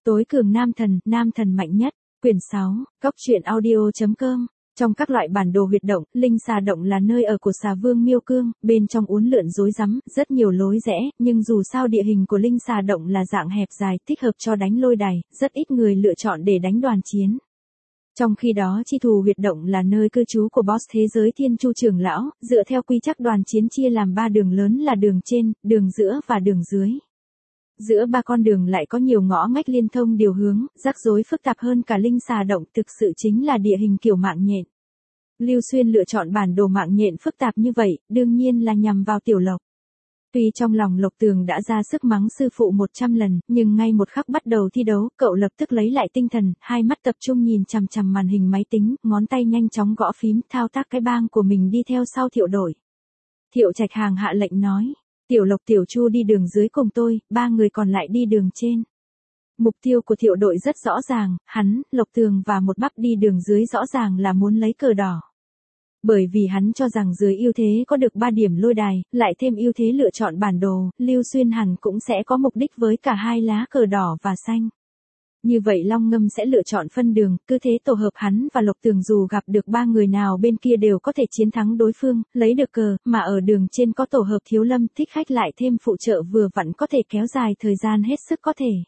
Tối cường nam thần mạnh nhất, quyển 6, Cóc truyện audio.com. Trong các loại bản đồ huyệt động, linh xà động là nơi ở của xà vương Miêu Cương, bên trong uốn lượn rối rắm, rất nhiều lối rẽ, nhưng dù sao địa hình của linh xà động là dạng hẹp dài, thích hợp cho đánh lôi đài, rất ít người lựa chọn để đánh đoàn chiến. Trong khi đó chi thù huyệt động là nơi cư trú của boss thế giới Thiên Chu trưởng lão, dựa theo quy tắc đoàn chiến chia làm 3 đường lớn là đường trên, đường giữa và đường dưới. Giữa 3 con đường lại có nhiều ngõ ngách liên thông điều hướng, rắc rối phức tạp hơn cả linh xà động, thực sự chính là địa hình kiểu mạng nhện. Lưu Xuyên lựa chọn bản đồ mạng nhện phức tạp như vậy, đương nhiên là nhằm vào Tiểu Lộc. Tuy trong lòng Lộc Tường đã ra sức mắng sư phụ 100 lần, nhưng ngay một khắc bắt đầu thi đấu, cậu lập tức lấy lại tinh thần, hai mắt tập trung nhìn chằm chằm màn hình máy tính, ngón tay nhanh chóng gõ phím, thao tác cái bang của mình đi theo sau Thiệu đội. Thiệu Trạch Hàng hạ lệnh nói, Tiểu Lộc Tiểu Chu đi đường dưới cùng tôi, 3 người còn lại đi đường trên. Mục tiêu của Thiệu đội rất rõ ràng, hắn, Lộc Tường và một bắp đi đường dưới rõ ràng là muốn lấy cờ đỏ. Bởi vì hắn cho rằng dưới ưu thế có được 3 điểm lôi đài, lại thêm ưu thế lựa chọn bản đồ, Lưu Xuyên hẳn cũng sẽ có mục đích với cả hai lá cờ đỏ và xanh. Như vậy Long Ngâm sẽ lựa chọn phân đường, cứ thế tổ hợp hắn và Lộc Tường dù gặp được 3 người nào bên kia đều có thể chiến thắng đối phương, lấy được cờ, mà ở đường trên có tổ hợp Thiếu Lâm Thích Khách lại thêm phụ trợ vừa vặn có thể kéo dài thời gian hết sức có thể.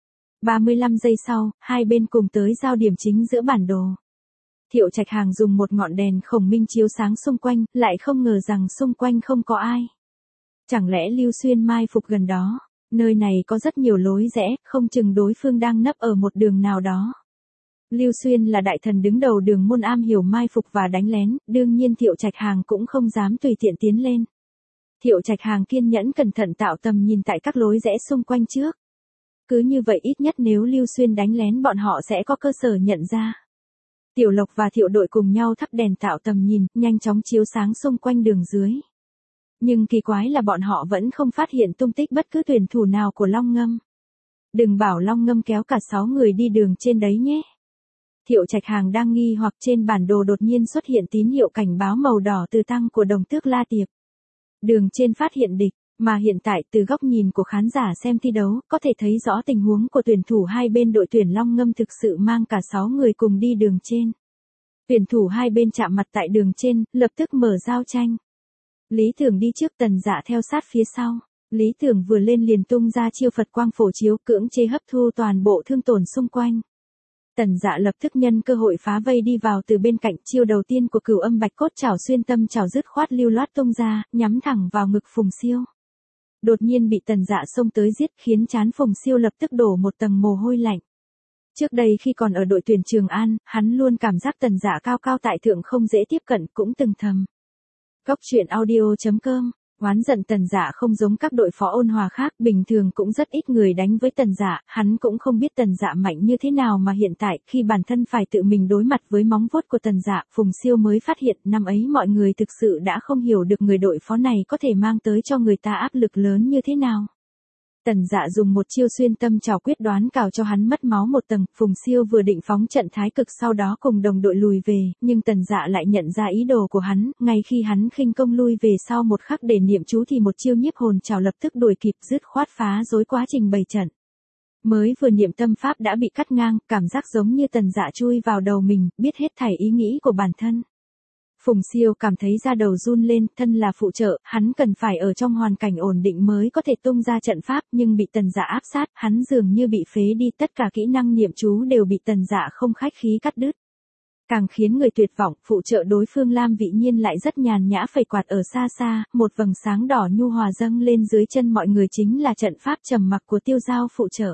35 giây sau, hai bên cùng tới giao điểm chính giữa bản đồ. Thiệu Trạch Hàng dùng một ngọn đèn khổng minh chiếu sáng xung quanh, lại không ngờ rằng xung quanh không có ai. Chẳng lẽ Lưu Xuyên mai phục gần đó? Nơi này có rất nhiều lối rẽ, không chừng đối phương đang nấp ở một đường nào đó. Lưu Xuyên là đại thần đứng đầu đường môn am hiểu mai phục và đánh lén, đương nhiên Thiệu Trạch Hàng cũng không dám tùy tiện tiến lên. Thiệu Trạch Hàng kiên nhẫn cẩn thận tạo tầm nhìn tại các lối rẽ xung quanh trước. Cứ như vậy ít nhất nếu Lưu Xuyên đánh lén bọn họ sẽ có cơ sở nhận ra. Tiểu Lộc và Thiệu đội cùng nhau thắp đèn tạo tầm nhìn, nhanh chóng chiếu sáng xung quanh đường dưới. Nhưng kỳ quái là bọn họ vẫn không phát hiện tung tích bất cứ tuyển thủ nào của Long Ngâm. Đừng bảo Long Ngâm kéo cả 6 người đi đường trên đấy nhé. Thiệu Trạch Hàng đang nghi hoặc trên bản đồ đột nhiên xuất hiện tín hiệu cảnh báo màu đỏ từ tăng của đồng tước La Tiệp. Đường trên phát hiện địch, mà hiện tại từ góc nhìn của khán giả xem thi đấu, có thể thấy rõ tình huống của tuyển thủ hai bên đội tuyển Long Ngâm thực sự mang cả 6 người cùng đi đường trên. Tuyển thủ hai bên chạm mặt tại đường trên, lập tức mở giao tranh. Lý Tưởng đi trước, Tần Dạ theo sát phía sau. Lý Tưởng vừa lên liền tung ra chiêu Phật quang phổ chiếu, cưỡng chế hấp thu toàn bộ thương tổn xung quanh. Tần Dạ lập tức nhân cơ hội phá vây đi vào từ bên cạnh, chiêu đầu tiên của Cửu Âm Bạch Cốt Trảo xuyên tâm trảo dứt khoát lưu loát tung ra, nhắm thẳng vào ngực Phùng Siêu. Đột nhiên bị Tần Dạ xông tới giết, khiến trán Phùng Siêu lập tức đổ một tầng mồ hôi lạnh. Trước đây khi còn ở đội tuyển Trường An, hắn luôn cảm giác Tần Dạ cao cao tại thượng không dễ tiếp cận, cũng từng thầm. Cóc truyện audio.com. Oán giận Tần Dạ không giống các đội phó ôn hòa khác, bình thường cũng rất ít người đánh với Tần Dạ, hắn cũng không biết Tần Dạ mạnh như thế nào mà hiện tại khi bản thân phải tự mình đối mặt với móng vuốt của Tần Dạ, Phùng Siêu mới phát hiện năm ấy mọi người thực sự đã không hiểu được người đội phó này có thể mang tới cho người ta áp lực lớn như thế nào. Tần Dạ dùng một chiêu xuyên tâm trảo quyết đoán cào cho hắn mất máu một tầng, Phùng Siêu vừa định phóng trận thái cực sau đó cùng đồng đội lùi về, nhưng Tần Dạ lại nhận ra ý đồ của hắn, ngay khi hắn khinh công lui về sau một khắc để niệm chú thì một chiêu nhiếp hồn trảo lập tức đuổi kịp, dứt khoát phá rối quá trình bày trận. Mới vừa niệm tâm pháp đã bị cắt ngang, cảm giác giống như Tần Dạ chui vào đầu mình, biết hết thảy ý nghĩ của bản thân. Phùng Siêu cảm thấy da đầu run lên, thân là phụ trợ, hắn cần phải ở trong hoàn cảnh ổn định mới có thể tung ra trận pháp, nhưng bị Tần Dạ áp sát, hắn dường như bị phế đi, tất cả kỹ năng niệm chú đều bị Tần Dạ không khách khí cắt đứt. Càng khiến người tuyệt vọng, phụ trợ đối phương Lam Vị Nhiên lại rất nhàn nhã phẩy quạt ở xa xa, một vầng sáng đỏ nhu hòa dâng lên dưới chân mọi người, chính là trận pháp trầm mặc của Tiêu Giao phụ trợ.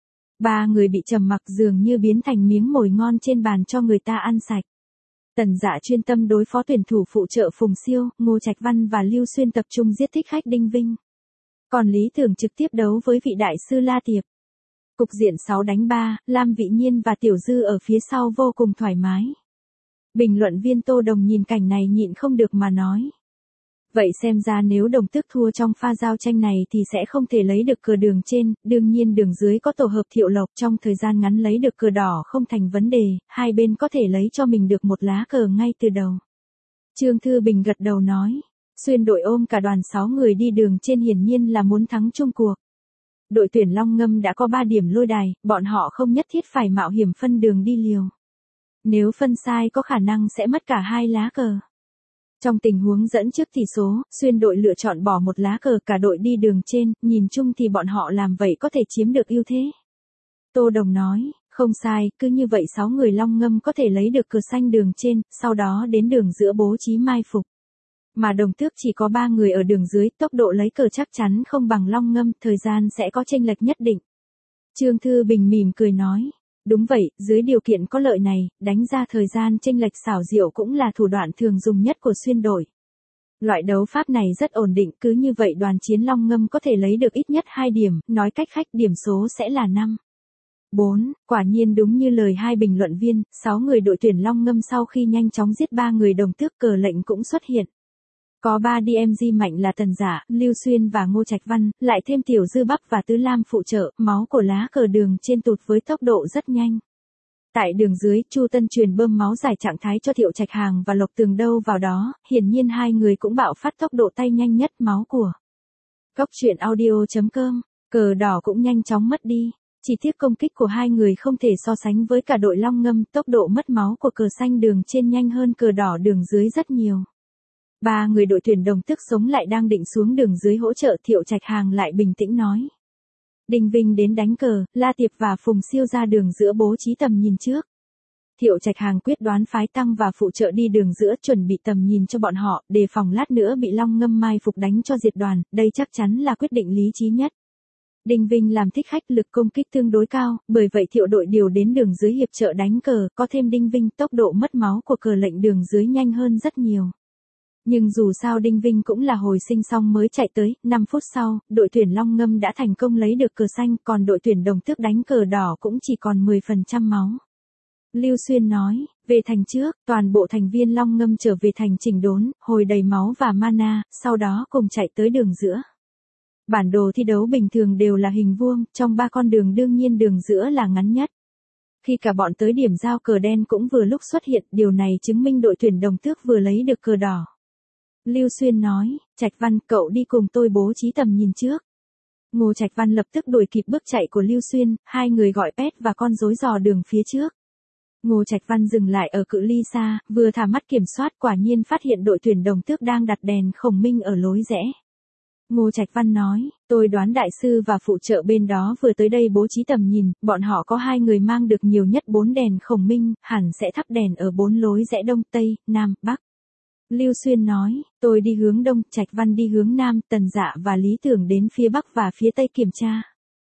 3 người bị trầm mặc dường như biến thành miếng mồi ngon trên bàn cho người ta ăn sạch. Tần Dạ chuyên tâm đối phó tuyển thủ phụ trợ Phùng Siêu, Ngô Trạch Văn và Lưu Xuyên tập trung giết Thích Khách Đinh Vinh. Còn Lý Tưởng trực tiếp đấu với vị đại sư La Tiệp. Cục diện 6 đánh 3, Lam Vị Nhiên và Tiểu Dư ở phía sau vô cùng thoải mái. Bình luận viên Tô Đồng nhìn cảnh này nhịn không được mà nói. Vậy xem ra nếu Đồng Tước thua trong pha giao tranh này thì sẽ không thể lấy được cờ đường trên, đương nhiên đường dưới có tổ hợp Thiệu Lộc, trong thời gian ngắn lấy được cờ đỏ không thành vấn đề, hai bên có thể lấy cho mình được một lá cờ ngay từ đầu. Trương Thư Bình gật đầu nói, Xuyên đội ôm cả đoàn 6 người đi đường trên hiển nhiên là muốn thắng chung cuộc. Đội tuyển Long Ngâm đã có 3 điểm lôi đài, bọn họ không nhất thiết phải mạo hiểm phân đường đi liều. Nếu phân sai có khả năng sẽ mất cả 2 lá cờ. Trong tình huống dẫn trước tỷ số, xuyên đội lựa chọn bỏ 1 lá cờ cả đội đi đường trên, nhìn chung thì bọn họ làm vậy có thể chiếm được ưu thế. Tô Đồng nói, không sai, cứ như vậy 6 người Long Ngâm có thể lấy được cờ xanh đường trên, sau đó đến đường giữa bố trí mai phục. Mà Đồng Tước chỉ có 3 người ở đường dưới, tốc độ lấy cờ chắc chắn không bằng Long Ngâm, thời gian sẽ có chênh lệch nhất định. Trương Thư Bình mỉm cười nói, đúng vậy, dưới điều kiện có lợi này, đánh ra thời gian chênh lệch xảo diệu cũng là thủ đoạn thường dùng nhất của xuyên đội. Loại đấu pháp này rất ổn định, cứ như vậy đoàn chiến Long Ngâm có thể lấy được ít nhất 2 điểm, nói cách khác điểm số sẽ là 5-4, quả nhiên đúng như lời hai bình luận viên, 6 người đội tuyển Long Ngâm sau khi nhanh chóng giết 3 người Đồng Tước cờ lệnh cũng xuất hiện. Có 3 DMG mạnh là Tần Dạ, Lưu Xuyên và Ngô Trạch Văn, lại thêm Tiểu Dư Bắp và Tứ Lam phụ trợ, máu của lá cờ đường trên tụt với tốc độ rất nhanh. Tại đường dưới, Chu Tân Truyền bơm máu giải trạng thái cho Thiệu Trạch Hàng và Lộc Tường đâu vào đó, hiển nhiên hai người cũng bạo phát tốc độ tay nhanh nhất máu của. Góc truyện audio.com, cờ đỏ cũng nhanh chóng mất đi. Chỉ tiếc công kích của hai người không thể so sánh với cả đội Long Ngâm, tốc độ mất máu của cờ xanh đường trên nhanh hơn cờ đỏ đường dưới rất nhiều. 3 người đội tuyển Đồng Tước sống lại đang định xuống đường dưới hỗ trợ, Thiệu Trạch Hàng lại bình tĩnh nói. Đinh Vinh đến đánh cờ, La Tiệp và Phùng Siêu ra đường giữa bố trí tầm nhìn trước. Thiệu Trạch Hàng quyết đoán phái Tăng và phụ trợ đi đường giữa chuẩn bị tầm nhìn cho bọn họ, đề phòng lát nữa bị Long Ngâm mai phục đánh cho diệt đoàn, đây chắc chắn là quyết định lý trí nhất. Đinh Vinh làm thích khách, lực công kích tương đối cao, bởi vậy Thiệu đội điều đến đường dưới hiệp trợ đánh cờ, có thêm Đinh Vinh, tốc độ mất máu của cờ lệnh đường dưới nhanh hơn rất nhiều. Nhưng dù sao Đinh Vinh cũng là hồi sinh xong mới chạy tới, 5 phút sau, đội tuyển Long Ngâm đã thành công lấy được cờ xanh, còn đội tuyển Đồng Tước đánh cờ đỏ cũng chỉ còn 10% máu. Lưu Xuyên nói, về thành trước, toàn bộ thành viên Long Ngâm trở về thành chỉnh đốn, hồi đầy máu và mana, sau đó cùng chạy tới đường giữa. Bản đồ thi đấu bình thường đều là hình vuông, trong 3 con đường đương nhiên đường giữa là ngắn nhất. Khi cả bọn tới điểm giao cờ đen cũng vừa lúc xuất hiện, điều này chứng minh đội tuyển Đồng Tước vừa lấy được cờ đỏ. Lưu Xuyên nói, Trạch Văn, cậu đi cùng tôi bố trí tầm nhìn trước. Ngô Trạch Văn lập tức đuổi kịp bước chạy của Lưu Xuyên, hai người gọi Pet và con rối dò đường phía trước. Ngô Trạch Văn dừng lại ở cự ly xa, vừa thả mắt kiểm soát, quả nhiên phát hiện đội tuyển Đồng Tước đang đặt đèn khổng minh ở lối rẽ. Ngô Trạch Văn nói, tôi đoán đại sư và phụ trợ bên đó vừa tới đây bố trí tầm nhìn, bọn họ có 2 người mang được nhiều nhất 4 đèn khổng minh, hẳn sẽ thắp đèn ở 4 lối rẽ đông, tây, nam, bắc. Lưu Xuyên nói, tôi đi hướng đông, Trạch Văn đi hướng nam, Tần Dạ và Lý Tưởng đến phía bắc và phía tây kiểm tra.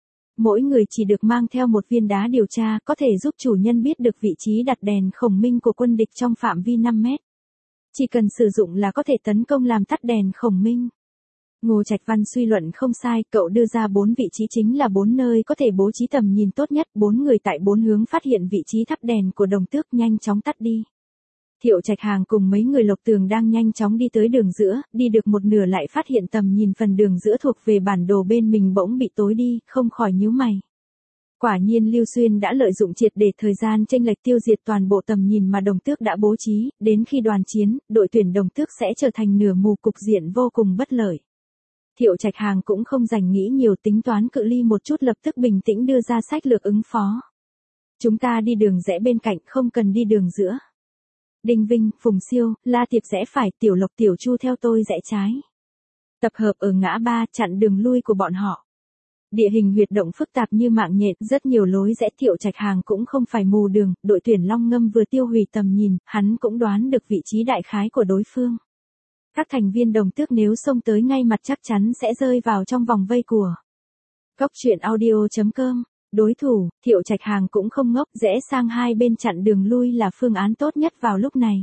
Mỗi người chỉ được mang theo một viên đá điều tra, có thể giúp chủ nhân biết được vị trí đặt đèn khổng minh của quân địch trong phạm vi 5 mét. Chỉ cần sử dụng là có thể tấn công làm tắt đèn khổng minh. Ngô Trạch Văn suy luận không sai, cậu đưa ra 4 vị trí chính là 4 nơi có thể bố trí tầm nhìn tốt nhất, 4 người tại 4 hướng phát hiện vị trí thắp đèn của Đồng Tước nhanh chóng tắt đi. Thiệu Trạch Hàng cùng mấy người Lộc Tường đang nhanh chóng đi tới đường giữa, đi được một nửa lại phát hiện tầm nhìn phần đường giữa thuộc về bản đồ bên mình bỗng bị tối đi, không khỏi nhíu mày. Quả nhiên Lưu Xuyên đã lợi dụng triệt để thời gian chênh lệch tiêu diệt toàn bộ tầm nhìn mà Đồng Tước đã bố trí, đến khi đoàn chiến, đội tuyển Đồng Tước sẽ trở thành nửa mù, cục diện vô cùng bất lợi. Thiệu Trạch Hàng cũng không dành nghĩ nhiều, tính toán cự ly một chút, lập tức bình tĩnh đưa ra sách lược ứng phó. Chúng ta đi đường rẽ bên cạnh, không cần đi đường giữa. Đinh Vinh, Phùng Siêu, La Tiệp rẽ phải, Tiểu Lộc Tiểu Chu theo tôi rẽ trái. Tập hợp ở ngã ba, chặn đường lui của bọn họ. Địa hình huyệt động phức tạp như mạng nhện, rất nhiều lối rẽ. Thiệu Trạch Hàng cũng không phải mù đường, đội tuyển Long Ngâm vừa tiêu hủy tầm nhìn, hắn cũng đoán được vị trí đại khái của đối phương. Các thành viên Đồng Tước nếu xông tới ngay mặt chắc chắn sẽ rơi vào trong vòng vây của. Góc truyện audio.com. Đối thủ, Thiệu Trạch Hàng cũng không ngốc, rẽ sang hai bên chặn đường lui là phương án tốt nhất vào lúc này.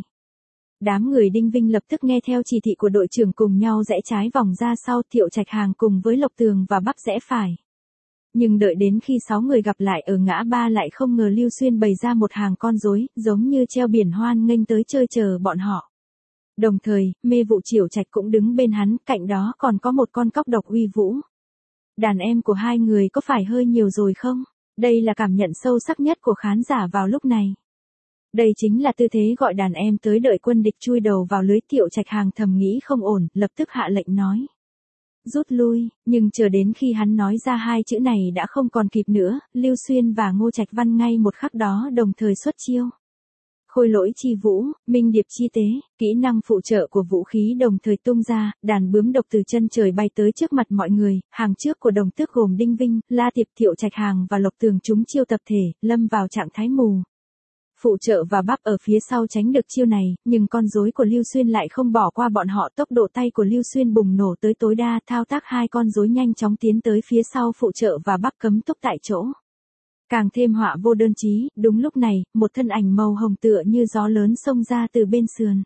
Đám người Đinh Vinh lập tức nghe theo chỉ thị của đội trưởng cùng nhau rẽ trái vòng ra sau, Thiệu Trạch Hàng cùng với Lộc Tường và Bắp rẽ phải. Nhưng đợi đến khi 6 người gặp lại ở ngã ba lại không ngờ Lưu Xuyên bày ra một hàng con rối, giống như treo biển hoan nghênh tới chơi chờ bọn họ. Đồng thời, Mê Vụ Triểu Trạch cũng đứng bên hắn, cạnh đó còn có một con cóc độc uy vũ. Đàn em của hai người có phải hơi nhiều rồi không? Đây là cảm nhận sâu sắc nhất của khán giả vào lúc này. Đây chính là tư thế gọi đàn em tới đợi quân địch chui đầu vào lưới. Thiệu Trạch Hàng thầm nghĩ không ổn, lập tức hạ lệnh nói. rút lui, nhưng chờ đến khi hắn nói ra hai chữ này đã không còn kịp nữa, Lưu Xuyên và Ngô Trạch Văn ngay một khắc đó đồng thời xuất chiêu. Khôi lỗi chi vũ, minh điệp chi tế, kỹ năng phụ trợ của vũ khí đồng thời tung ra, đàn bướm độc từ chân trời bay tới trước mặt mọi người, hàng trước của Đồng Tước gồm Đinh Vinh, La Tiệp, Thiệu Trạch Hàng và Lộc Tường chúng chiêu tập thể, lâm vào trạng thái mù. Phụ trợ và bắp ở phía sau tránh được chiêu này, nhưng con rối của Lưu Xuyên lại không bỏ qua bọn họ, tốc độ tay của Lưu Xuyên bùng nổ tới tối đa, thao tác hai con rối nhanh chóng tiến tới phía sau phụ trợ và bắp cấm túc tại chỗ. Càng thêm họa vô đơn chí, đúng lúc này, một thân ảnh màu hồng tựa như gió lớn xông ra từ bên sườn.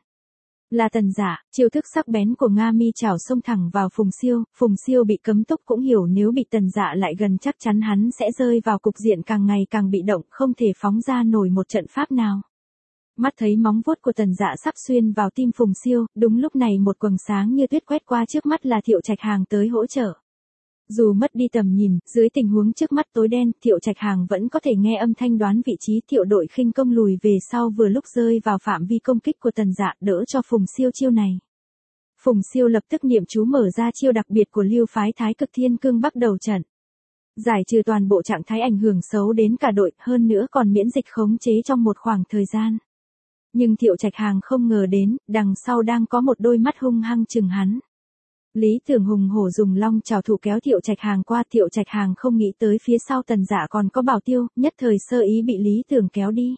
Là Tần Dạ, chiêu thức sắc bén của Nga Mi chảo xông thẳng vào Phùng Siêu bị cấm túc cũng hiểu nếu bị Tần Dạ lại gần chắc chắn hắn sẽ rơi vào cục diện càng ngày càng bị động, không thể phóng ra nổi một trận pháp nào. Mắt thấy móng vuốt của Tần Dạ sắp xuyên vào tim Phùng Siêu, đúng lúc này một quầng sáng như tuyết quét qua trước mắt là Thiệu Trạch Hàng tới hỗ trợ. Dù mất đi tầm nhìn, dưới tình huống trước mắt tối đen, Thiệu Trạch Hàng vẫn có thể nghe âm thanh đoán vị trí. Thiệu đội khinh công lùi về sau vừa lúc rơi vào phạm vi công kích của Tần Dạ, đỡ cho Phùng Siêu chiêu này. Phùng Siêu lập tức niệm chú mở ra chiêu đặc biệt của Lưu phái Thái Cực Thiên Cương bắt đầu trận. Giải trừ toàn bộ trạng thái ảnh hưởng xấu đến cả đội, hơn nữa còn miễn dịch khống chế trong một khoảng thời gian. Nhưng Thiệu Trạch Hàng không ngờ đến, đằng sau đang có một đôi mắt hung hăng chừng hắn. Lý Tưởng hùng hổ dùng long chảo thủ kéo Thiệu Trạch Hàng qua, Thiệu Trạch Hàng không nghĩ tới phía sau Tần Dạ còn có Bảo Tiêu, nhất thời sơ ý bị Lý Tưởng kéo đi.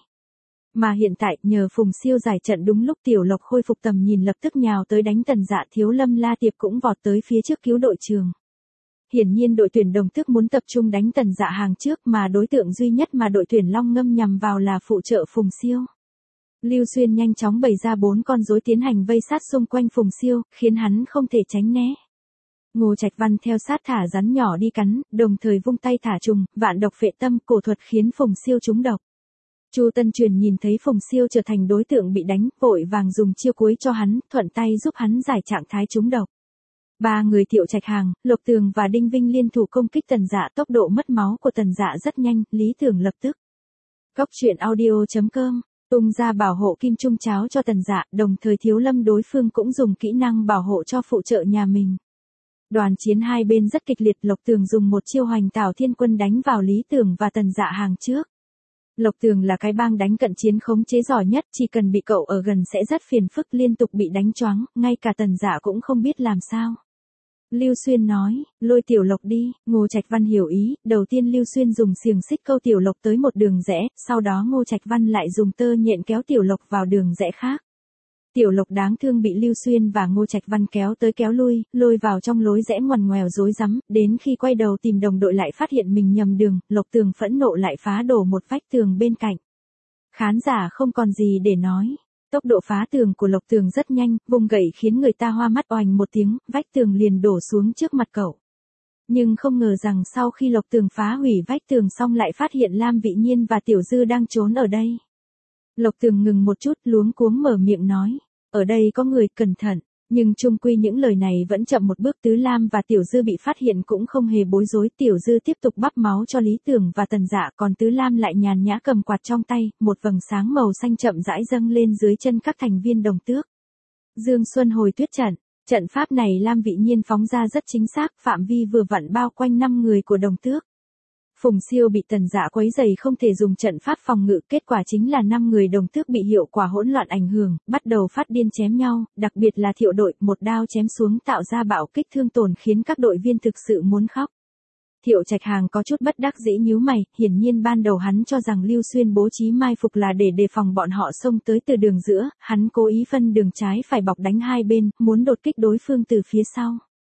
Mà hiện tại, nhờ Phùng Siêu giải trận đúng lúc Tiểu Lộc khôi phục tầm nhìn lập tức nhào tới đánh Tần Dạ, Thiếu Lâm La Tiệp cũng vọt tới phía trước cứu đội trường. Hiển nhiên đội tuyển Đồng Tước muốn tập trung đánh Tần Dạ hàng trước mà đối tượng duy nhất mà đội tuyển Long Ngâm nhằm vào là phụ trợ Phùng Siêu. Lưu Xuyên nhanh chóng bày ra 4 con rối tiến hành vây sát xung quanh Phùng Siêu, khiến hắn không thể tránh né. Ngô Trạch Văn theo sát thả rắn nhỏ đi cắn, đồng thời vung tay thả trùng, vạn độc phệ tâm, cổ thuật khiến Phùng Siêu trúng độc. Chu Tân Truyền nhìn thấy Phùng Siêu trở thành đối tượng bị đánh, vội vàng dùng chiêu cuối cho hắn, thuận tay giúp hắn giải trạng thái trúng độc. Ba người Thiệu Trạch Hàng, Lộc Tường và Đinh Vinh liên thủ công kích Tần Dạ, tốc độ mất máu của Tần Dạ rất nhanh, Lý Tưởng lập tức. Cóc truyện audio.com tung ra bảo hộ kim trung cháo cho Tần Dạ, đồng thời Thiếu Lâm đối phương cũng dùng kỹ năng bảo hộ cho phụ trợ nhà mình. Đoàn chiến hai bên rất kịch liệt, Lộc Tường dùng một chiêu Hoành Tảo Thiên Quân đánh vào Lý Tưởng và Tần Dạ hàng trước. Lộc Tường là cái bang đánh cận chiến khống chế giỏi nhất, chỉ cần bị cậu ở gần sẽ rất phiền phức, liên tục bị đánh choáng, ngay cả Tần Dạ cũng không biết làm sao. Lưu Xuyên nói, lôi Tiểu Lộc đi. Ngô Trạch Văn hiểu ý, đầu tiên Lưu Xuyên dùng xiềng xích câu Tiểu Lộc tới một đường rẽ, sau đó Ngô Trạch Văn lại dùng tơ nhện kéo Tiểu Lộc vào đường rẽ khác. Tiểu Lộc đáng thương bị Lưu Xuyên và Ngô Trạch Văn kéo tới kéo lui, lôi vào trong lối rẽ ngoằn ngoèo rối rắm, đến khi quay đầu tìm đồng đội lại phát hiện mình nhầm đường, Lộc Tường phẫn nộ lại phá đổ một vách tường bên cạnh. Khán giả không còn gì để nói. Tốc độ phá tường của Lộc Tường rất nhanh, vùng gậy khiến người ta hoa mắt, oành một tiếng, vách tường liền đổ xuống trước mặt cậu. Nhưng không ngờ rằng sau khi Lộc Tường phá hủy vách tường xong lại phát hiện Lam Vị Nhiên và Tiểu Dư đang trốn ở đây. Lộc Tường ngừng một chút, luống cuống mở miệng nói, ở đây có người, cẩn thận. Nhưng chung quy những lời này vẫn chậm một bước, Tứ Lam và Tiểu Dư bị phát hiện cũng không hề bối rối, Tiểu Dư tiếp tục bắp máu cho Lý Tưởng và Tần Dạ, còn Tứ Lam lại nhàn nhã cầm quạt trong tay, một vầng sáng màu xanh chậm rãi dâng lên dưới chân các thành viên Đồng Tước. Dương Xuân hồi tuyết trận, trận pháp này Lam Vị Nhiên phóng ra rất chính xác, phạm vi vừa vặn bao quanh 5 người của Đồng Tước. Phùng Siêu bị Tần Dạ quấy rầy không thể dùng trận pháp phòng ngự, kết quả chính là 5 người Đồng Tước bị hiệu quả hỗn loạn ảnh hưởng, bắt đầu phát điên chém nhau, đặc biệt là Thiệu đội, một đao chém xuống tạo ra bạo kích thương tổn khiến các đội viên thực sự muốn khóc. Thiệu Trạch Hàng có chút bất đắc dĩ nhíu mày, hiển nhiên ban đầu hắn cho rằng Lưu Xuyên bố trí mai phục là để đề phòng bọn họ xông tới từ đường giữa, hắn cố ý phân đường trái phải bọc đánh hai bên, muốn đột kích đối phương từ phía sau.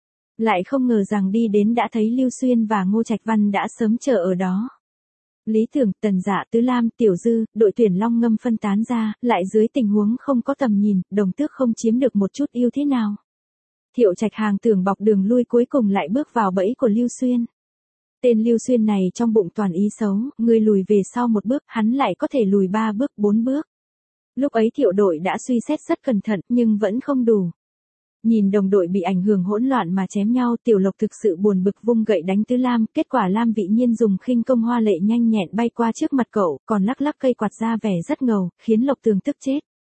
Lại không ngờ rằng đi đến đã thấy Lưu Xuyên và Ngô Trạch Văn đã sớm chờ ở đó. Lý Tưởng, Tần Dạ, Tứ Lam, Tiểu Dư, đội tuyển Long Ngâm phân tán ra, lại dưới tình huống không có tầm nhìn, Đồng Tước không chiếm được một chút ưu thế nào. Thiệu Trạch Hàng tưởng bọc đường lui cuối cùng lại bước vào bẫy của Lưu Xuyên. Tên Lưu Xuyên này trong bụng toàn ý xấu, người lùi về sau một bước, hắn lại có thể lùi 3 bước, 4 bước. Lúc ấy Thiệu đội đã suy xét rất cẩn thận, nhưng vẫn không đủ. Nhìn đồng đội bị ảnh hưởng hỗn loạn mà chém nhau, Tiểu Lộc thực sự buồn bực vung gậy đánh Tứ Lam, kết quả Lam Vị Nhiên dùng khinh công hoa lệ nhanh nhẹn bay qua trước mặt cậu, còn lắc lắc cây quạt ra vẻ rất ngầu, khiến Lộc Tường tức chết.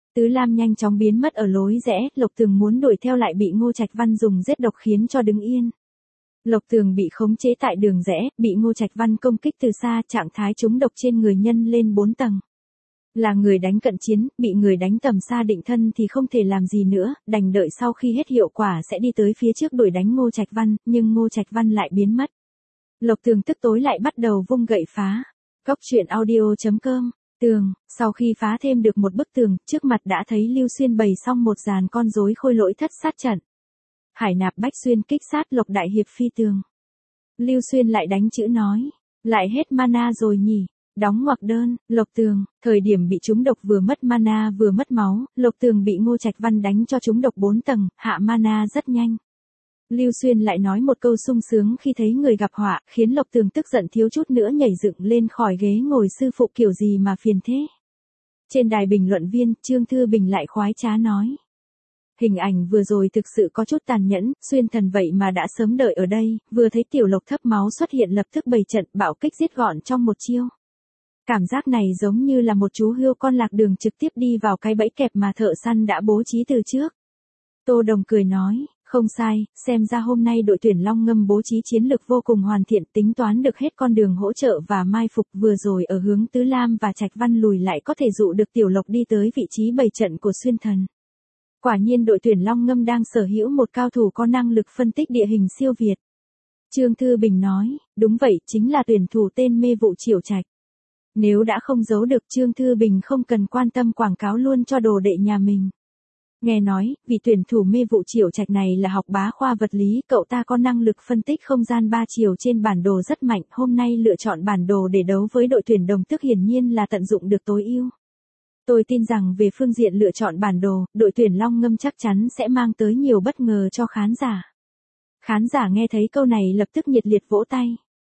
Tứ Lam nhanh chóng biến mất ở lối rẽ, Lộc Tường muốn đuổi theo lại bị Ngô Trạch Văn dùng giết độc khiến cho đứng yên. Lộc Tường bị khống chế tại đường rẽ, bị Ngô Trạch Văn công kích từ xa, trạng thái trúng độc trên người nhân lên 4 tầng. Là người đánh cận chiến, bị người đánh tầm xa định thân thì không thể làm gì nữa, đành đợi sau khi hết hiệu quả sẽ đi tới phía trước đuổi đánh Ngô Trạch Văn, nhưng Ngô Trạch Văn lại biến mất. Lộc Tường tức tối lại bắt đầu vung gậy phá. Cóc truyện audio.com. Tường, sau khi phá thêm được một bức tường, trước mặt đã thấy Lưu Xuyên bày xong một dàn con rối khôi lỗi thất sát trận. Hải nạp bách xuyên kích sát Lộc đại hiệp phi tường. Lưu Xuyên lại đánh chữ nói, lại hết mana rồi nhỉ. Đóng ngoặc đơn, Lộc Tường, thời điểm bị trúng độc vừa mất mana vừa mất máu, Lộc Tường bị Ngô Trạch Văn đánh cho trúng độc 4 tầng, hạ mana rất nhanh. Lưu Xuyên lại nói một câu sung sướng khi thấy người gặp họa, khiến Lộc Tường tức giận thiếu chút nữa nhảy dựng lên khỏi ghế ngồi sư phụ kiểu gì mà phiền thế. Trên đài bình luận viên, Trương Thư Bình lại khoái trá nói. Hình ảnh vừa rồi thực sự có chút tàn nhẫn, Xuyên thần vậy mà đã sớm đợi ở đây, vừa thấy Tiểu Lộc thấp máu xuất hiện lập tức bày trận bạo kích giết gọn trong một chiêu. Cảm giác này giống như là một chú hươu con lạc đường trực tiếp đi vào cái bẫy kẹp mà thợ săn đã bố trí từ trước. Tô Đồng cười nói, không sai, xem ra hôm nay đội tuyển Long Ngâm bố trí chiến lược vô cùng hoàn thiện, tính toán được hết con đường hỗ trợ và mai phục, vừa rồi ở hướng Tứ Lam và Trạch Văn lùi lại có thể dụ được Tiểu Lộc đi tới vị trí bày trận của Xuyên thần. Quả nhiên đội tuyển Long Ngâm đang sở hữu một cao thủ có năng lực phân tích địa hình siêu việt. Trương Thư Bình nói, đúng vậy, chính là tuyển thủ tên Mê Vụ Triểu Trạch. Nếu đã không giấu được, Trương Thư Bình không cần quan tâm quảng cáo luôn cho đồ đệ nhà mình. Nghe nói, vị tuyển thủ Mê Vụ Triểu Trạch này là học bá khoa vật lý, cậu ta có năng lực phân tích không gian 3 chiều trên bản đồ rất mạnh, hôm nay lựa chọn bản đồ để đấu với đội tuyển Đồng Tước hiển nhiên là tận dụng được tối ưu. Tôi tin rằng về phương diện lựa chọn bản đồ, đội tuyển Long Ngâm chắc chắn sẽ mang tới nhiều bất ngờ cho khán giả. Khán giả nghe thấy câu này lập tức nhiệt liệt vỗ tay.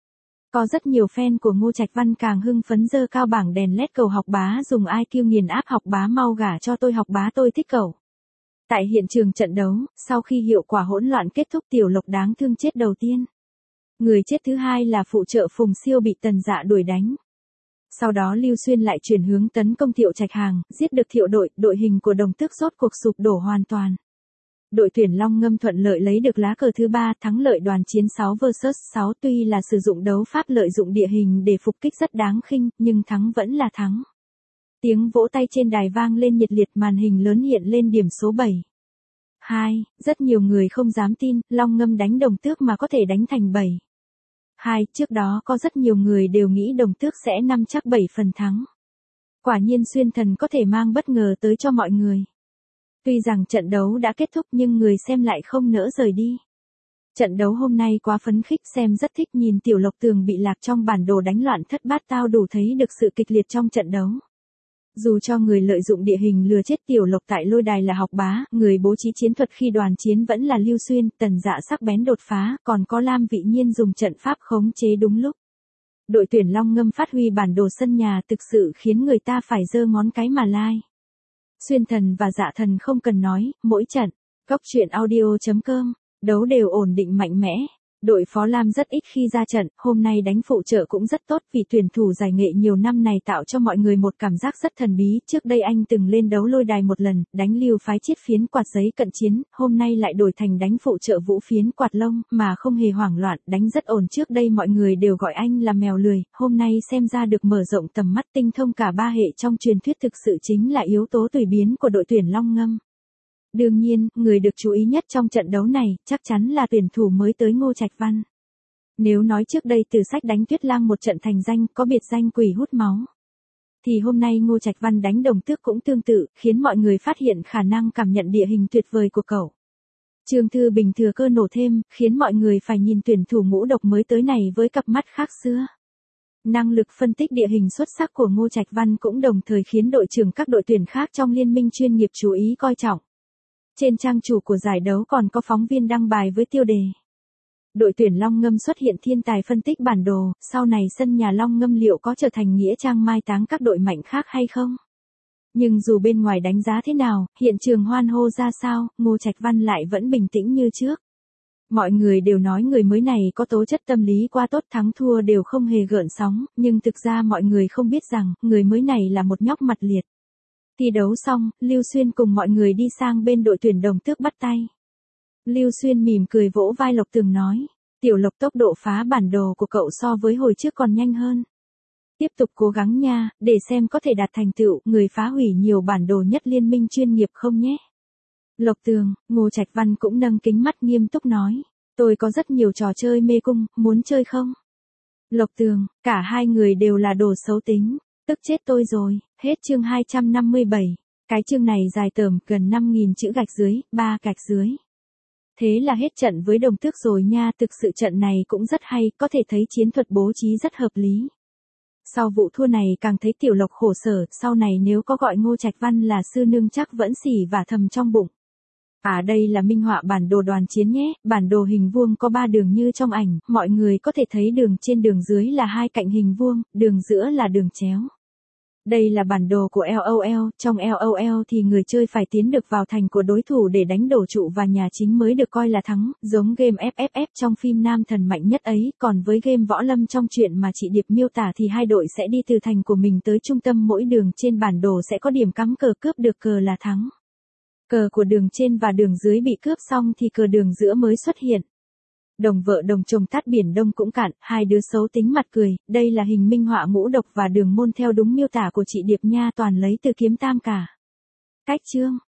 Có rất nhiều fan của Ngô Trạch Văn càng hưng phấn giơ cao bảng đèn LED cầu học bá dùng IQ nghiền áp học bá mau gả cho tôi học bá tôi thích cậu. Tại hiện trường trận đấu, sau khi hiệu quả hỗn loạn kết thúc Tiểu Lộc đáng thương chết đầu tiên. Người chết thứ hai là phụ trợ Phùng Siêu bị Tần Dạ đuổi đánh. Sau đó Lưu Xuyên lại chuyển hướng tấn công Thiệu Trạch Hàng, giết được Thiệu đội hình của Đồng Tước rốt cuộc sụp đổ hoàn toàn. Đội tuyển Long Ngâm thuận lợi lấy được lá cờ thứ 3, thắng lợi đoàn chiến 6 vs 6, tuy là sử dụng đấu pháp lợi dụng địa hình để phục kích rất đáng khinh, nhưng thắng vẫn là thắng. Tiếng vỗ tay trên đài vang lên nhiệt liệt, màn hình lớn hiện lên điểm số 7-2, rất nhiều người không dám tin, Long Ngâm đánh Đồng Tước mà có thể đánh thành 7-2, trước đó có rất nhiều người đều nghĩ Đồng Tước sẽ nắm chắc 7 phần thắng. Quả nhiên Xuyên thần có thể mang bất ngờ tới cho mọi người. Tuy rằng trận đấu đã kết thúc nhưng người xem lại không nỡ rời đi. Trận đấu hôm nay quá phấn khích, xem rất thích nhìn Tiểu Lộc Tường bị lạc trong bản đồ đánh loạn thất bát tao, đủ thấy được sự kịch liệt trong trận đấu. Dù cho người lợi dụng địa hình lừa chết Tiểu Lộc tại lôi đài là học bá, người bố trí chiến thuật khi đoàn chiến vẫn là Lưu Xuyên, Tần Dạ sắc bén đột phá, còn có Lam Vị Nhiên dùng trận pháp khống chế đúng lúc. Đội tuyển Long Ngâm phát huy bản đồ sân nhà thực sự khiến người ta phải giơ ngón cái mà like. Xuyên thần và Dạ thần không cần nói, mỗi trận. Cóc truyện audio.com, đấu đều ổn định mạnh mẽ. Đội Phó Lam rất ít khi ra trận, hôm nay đánh phụ trợ cũng rất tốt vì tuyển thủ giải nghệ nhiều năm này tạo cho mọi người một cảm giác rất thần bí. Trước đây anh từng lên đấu lôi đài một lần, đánh Lưu phái chiết phiến quạt giấy cận chiến, hôm nay lại đổi thành đánh phụ trợ vũ phiến quạt lông, mà không hề hoảng loạn, đánh rất ổn. Trước đây mọi người đều gọi anh là mèo lười, hôm nay xem ra được mở rộng tầm mắt, tinh thông cả ba hệ trong truyền thuyết, thực sự chính là yếu tố tùy biến của đội tuyển Long Ngâm. Đương nhiên, người được chú ý nhất trong trận đấu này, chắc chắn là tuyển thủ mới tới Ngô Trạch Văn. Nếu nói trước đây Từ Sách đánh Tuyết Lang một trận thành danh, có biệt danh quỷ hút máu, thì hôm nay Ngô Trạch Văn đánh Đồng Tước cũng tương tự, khiến mọi người phát hiện khả năng cảm nhận địa hình tuyệt vời của cậu. Trương Thư Bình thừa cơ nổ thêm, khiến mọi người phải nhìn tuyển thủ ngũ độc mới tới này với cặp mắt khác xưa. Năng lực phân tích địa hình xuất sắc của Ngô Trạch Văn cũng đồng thời khiến đội trưởng các đội tuyển khác trong liên minh chuyên nghiệp chú ý coi trọng. Trên trang chủ của giải đấu còn có phóng viên đăng bài với tiêu đề: đội tuyển Long Ngâm xuất hiện thiên tài phân tích bản đồ, sau này sân nhà Long Ngâm liệu có trở thành nghĩa trang mai táng các đội mạnh khác hay không? Nhưng dù bên ngoài đánh giá thế nào, hiện trường hoan hô ra sao, Ngô Trạch Văn lại vẫn bình tĩnh như trước. Mọi người đều nói người mới này có tố chất tâm lý quá tốt, thắng thua đều không hề gợn sóng, nhưng thực ra mọi người không biết rằng, người mới này là một nhóc mặt liệt. Thi đấu xong, Lưu Xuyên cùng mọi người đi sang bên đội tuyển Đồng Tước bắt tay. Lưu Xuyên mỉm cười vỗ vai Lộc Tường nói, Tiểu Lộc tốc độ phá bản đồ của cậu so với hồi trước còn nhanh hơn. Tiếp tục cố gắng nha, để xem có thể đạt thành tựu người phá hủy nhiều bản đồ nhất liên minh chuyên nghiệp không nhé. Lộc Tường, Ngô Trạch Văn cũng nâng kính mắt nghiêm túc nói, tôi có rất nhiều trò chơi mê cung, muốn chơi không? Lộc Tường, cả hai người đều là đồ xấu tính, tức chết tôi rồi. Hết chương 257. Cái chương này dài tởm gần 5.000 chữ gạch dưới, 3 gạch dưới. Thế là hết trận với Đồng Tước rồi nha, thực sự trận này cũng rất hay, có thể thấy chiến thuật bố trí rất hợp lý. Sau vụ thua này càng thấy Tiểu Lộc khổ sở, sau này nếu có gọi Ngô Trạch Văn là sư nương chắc vẫn xỉ vả thầm trong bụng. À đây là minh họa bản đồ đoàn chiến nhé, bản đồ hình vuông có 3 đường như trong ảnh, mọi người có thể thấy đường trên đường dưới là hai cạnh hình vuông, đường giữa là đường chéo. Đây là bản đồ của LOL, trong LOL thì người chơi phải tiến được vào thành của đối thủ để đánh đổ trụ và nhà chính mới được coi là thắng, giống game FFF trong phim nam thần mạnh nhất ấy, còn với game võ lâm trong truyện mà chị Điệp miêu tả thì hai đội sẽ đi từ thành của mình tới trung tâm, mỗi đường trên bản đồ sẽ có điểm cắm cờ, cướp được cờ là thắng. Cờ của đường trên và đường dưới bị cướp xong thì cờ đường giữa mới xuất hiện. Đồng vợ đồng chồng tát biển Đông cũng cạn, hai đứa xấu tính mặt cười, đây là hình minh họa ngũ độc và đường môn theo đúng miêu tả của chị Điệp nha, toàn lấy từ kiếm tam cả. Cách chương